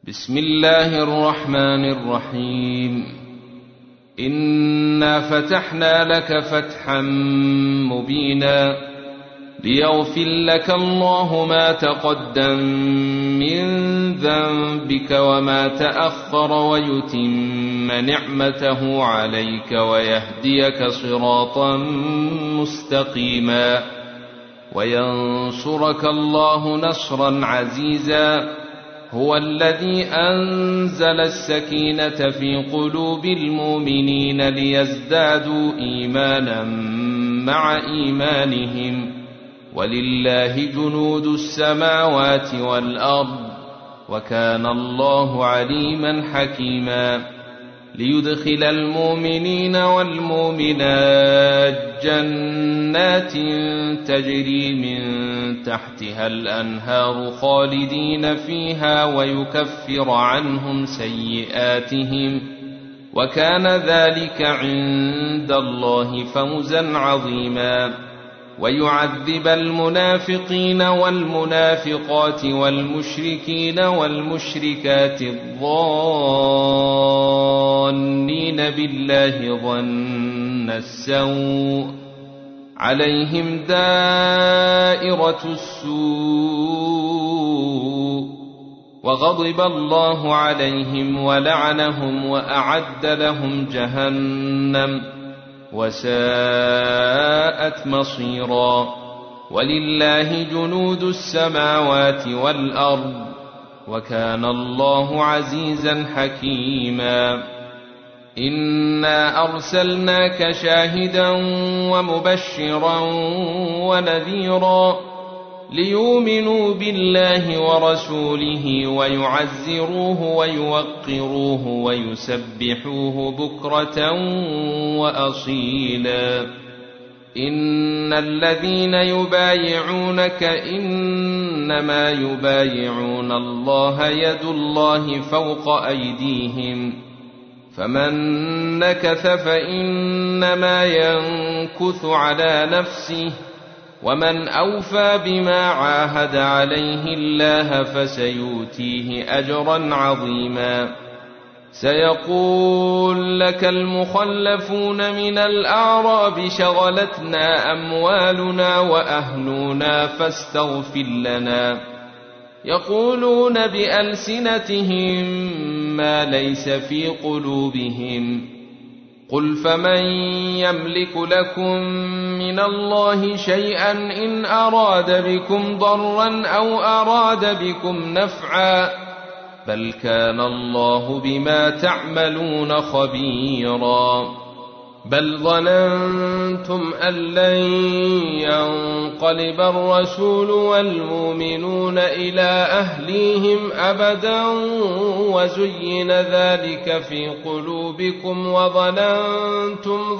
بسم الله الرحمن الرحيم. إنا فتحنا لك فتحا مبينا ليغفر لك الله ما تقدم من ذنبك وما تأخر ويتم نعمته عليك ويهديك صراطا مستقيما وينصرك الله نصرا عزيزا. هو الذي أنزل السكينة في قلوب المؤمنين ليزدادوا إيمانا مع إيمانهم ولله جنود السماوات والأرض وكان الله عليما حكيما. ليدخل المؤمنين والمؤمنات جنات تجري من تحتها الأنهار خالدين فيها ويكفر عنهم سيئاتهم وكان ذلك عند الله فوزا عظيما. ويعذب المنافقين والمنافقات والمشركين والمشركات الظانين بالله ظن السوء عليهم دائرة السوء وغضب الله عليهم ولعنهم وأعد لهم جهنم وساءت مصيرا. ولله جنود السماوات والأرض وكان الله عزيزا حكيما. إنا أرسلناك شاهدا ومبشرا ونذيرا ليؤمنوا بالله ورسوله ويعزروه ويوقروه ويسبحوه بكرة وأصيلا. إن الذين يبايعونك إنما يبايعون الله يد الله فوق أيديهم فمن نكث فإنما ينكث على نفسه ومن أوفى بما عاهد عليه الله فسيؤتيه أجرا عظيما. سيقول لك المخلفون من الأعراب شغلتنا أموالنا وأهلنا فاستغفر لنا يقولون بألسنتهم ما ليس في قلوبهم قل فمن يملك لكم من الله شيئا إن أراد بكم ضرا أو أراد بكم نفعا بل كان الله بما تعملون خبيرا. بل ظننتم أن لن ينقلب الرسول والمؤمنون إلى أهليهم أبدا وزين ذلك في قلوبكم وظننتم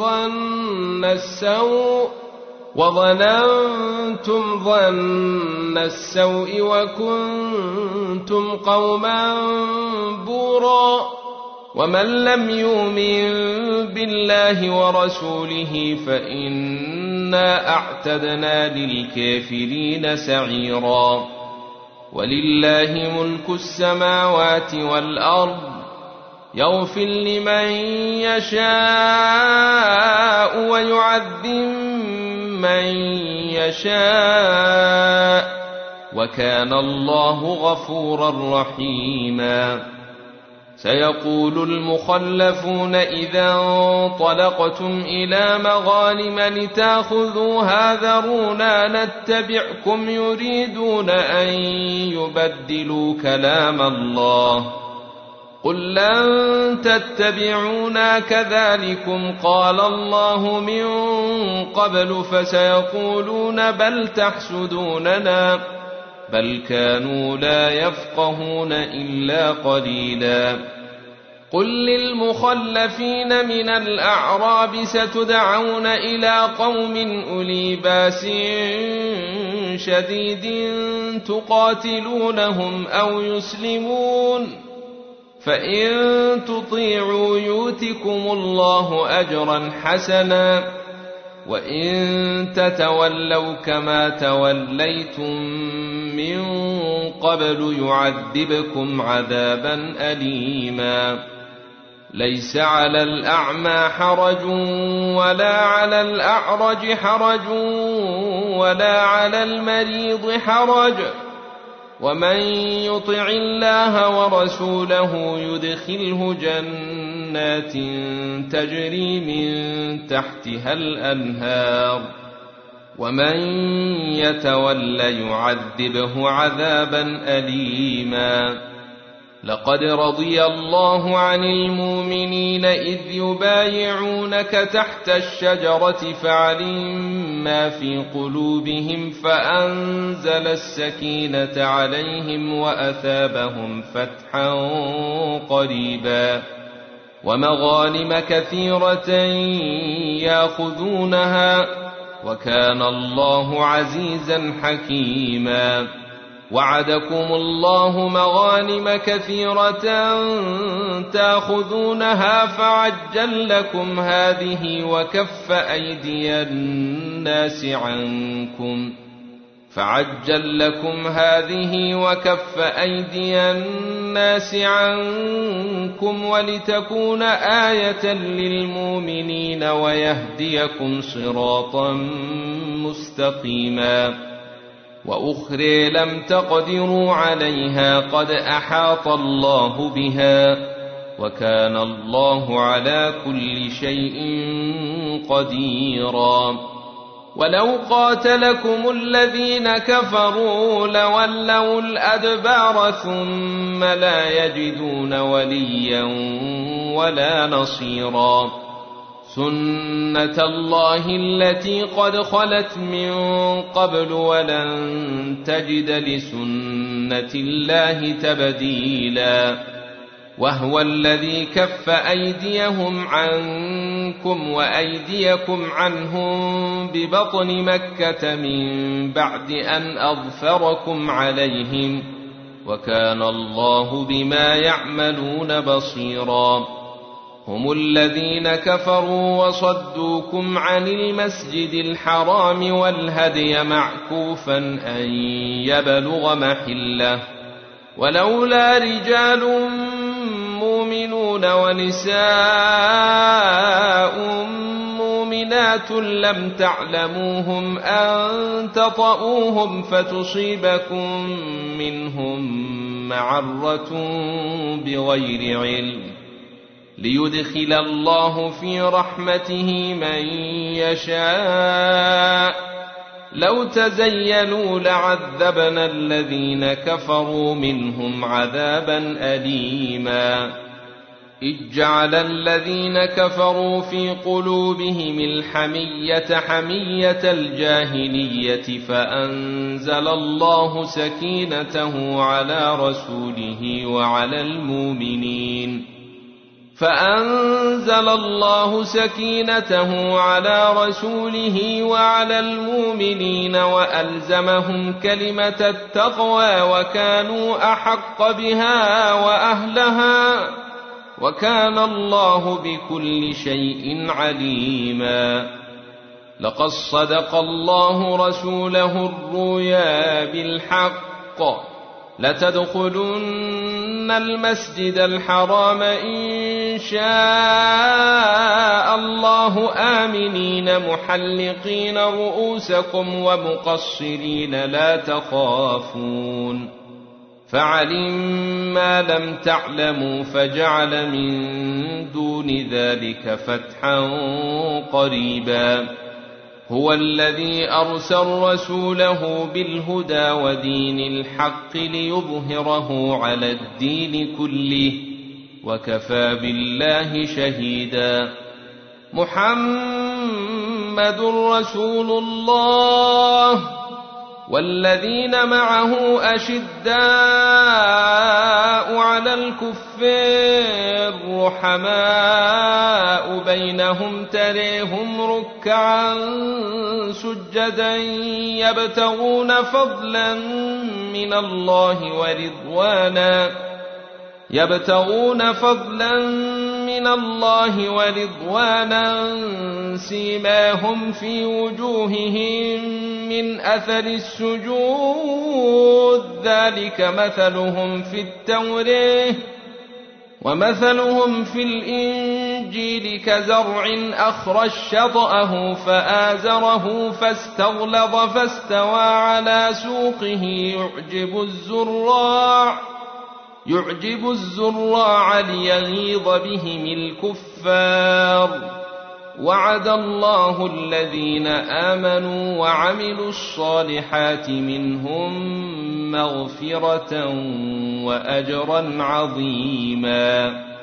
ظن السوء وكنتم قوما بورا. ومن لم يؤمن بالله ورسوله فإنا أعتدنا للكافرين سعيرا. ولله ملك السماوات والأرض يغفر لمن يشاء ويعذب من يشاء وكان الله غفورا رحيما. سيقول المخلفون إذا انطلقتم إلى مغانم لتأخذوها ذرونا نتبعكم يريدون أن يبدلوا كلام الله قل لن تتبعونا كذلكم قال الله من قبل فسيقولون بل تحسدوننا بل كانوا لا يفقهون إلا قليلا. قل للمخلفين من الأعراب ستدعون إلى قوم أولي بأس شديد تقاتلونهم أو يسلمون فإن تطيعوا يؤتكم الله أجرا حسنا وإن تتولوا كما توليتم من قبل يعذبكم عذابا أليما ليس على الأعمى حرج ولا على الأعرج حرج ولا على المريض حرج ومن يطع الله ورسوله يدخله جنات تجري من تحتها الأنهار ومن يتول يعذبه عذابا أليما لقد رضي الله عن المؤمنين إذ يبايعونك تحت الشجرة فعلم ما في قلوبهم فأنزل السكينة عليهم وأثابهم فتحا قريبا ومغانم كثيرة يأخذونها وكان الله عزيزا حكيما وعدكم الله مغانم كثيرة تأخذونها فعجل لكم هذه وكف أيدي الناس عنكم ولتكون آية للمؤمنين ويهديكم صراطا مستقيما وأخرى لم تقدروا عليها قد أحاط الله بها وكان الله على كل شيء قديرا ولو قاتلكم الذين كفروا لولوا الأدبار ثم لا يجدون وليا ولا نصيرا سنة الله التي قد خلت من قبل ولن تجد لسنة الله تبديلا وهو الذي كف أيديهم عنكم وأيديكم عنهم ببطن مكة من بعد أن أظفركم عليهم وكان الله بما يعملون بصيرا هم الذين كفروا وصدوكم عن المسجد الحرام والهدي معكوفا أن يبلغ محله ولولا رجال مؤمنون ونساء مؤمنات لم تعلموهم أن تطؤوهم فتصيبكم منهم معرة بغير علم ليدخل الله في رحمته من يشاء لو تزيلوا لعذبنا الذين كفروا منهم عذابا أليما إذ جعل الذين كفروا في قلوبهم الحمية حمية الجاهلية فأنزل الله سكينته على رسوله وعلى المؤمنين وألزمهم كلمة التقوى وكانوا أحق بها وأهلها وكان الله بكل شيء عليما لقد صدق الله رسوله الرؤيا بالحق لتدخلن المسجد الحرام إن شاء الله آمنين محلقين رؤوسكم ومقصرين لا تخافون فعلم ما لم تعلموا فجعل من دون ذلك فتحا قريبا هو الذي أرسل رسوله بالهدى ودين الحق ليظهره على الدين كله وكفى بالله شهيدا محمد رسول الله والذين معه أشداء على الكفار رحماء بينهم تريهم ركعا سجدا يبتغون فضلا من الله ورضوانا سيماهم في وجوههم من أثر السجود ذلك مثلهم في التوراة ومثلهم في الإنجيل كزرع أخرج شطأه فآزره فاستغلظ فاستوى على سوقه يعجب الزراع ليغيظ بهم الكفار وعد الله الذين آمنوا وعملوا الصالحات منهم مغفرة وأجرا عظيما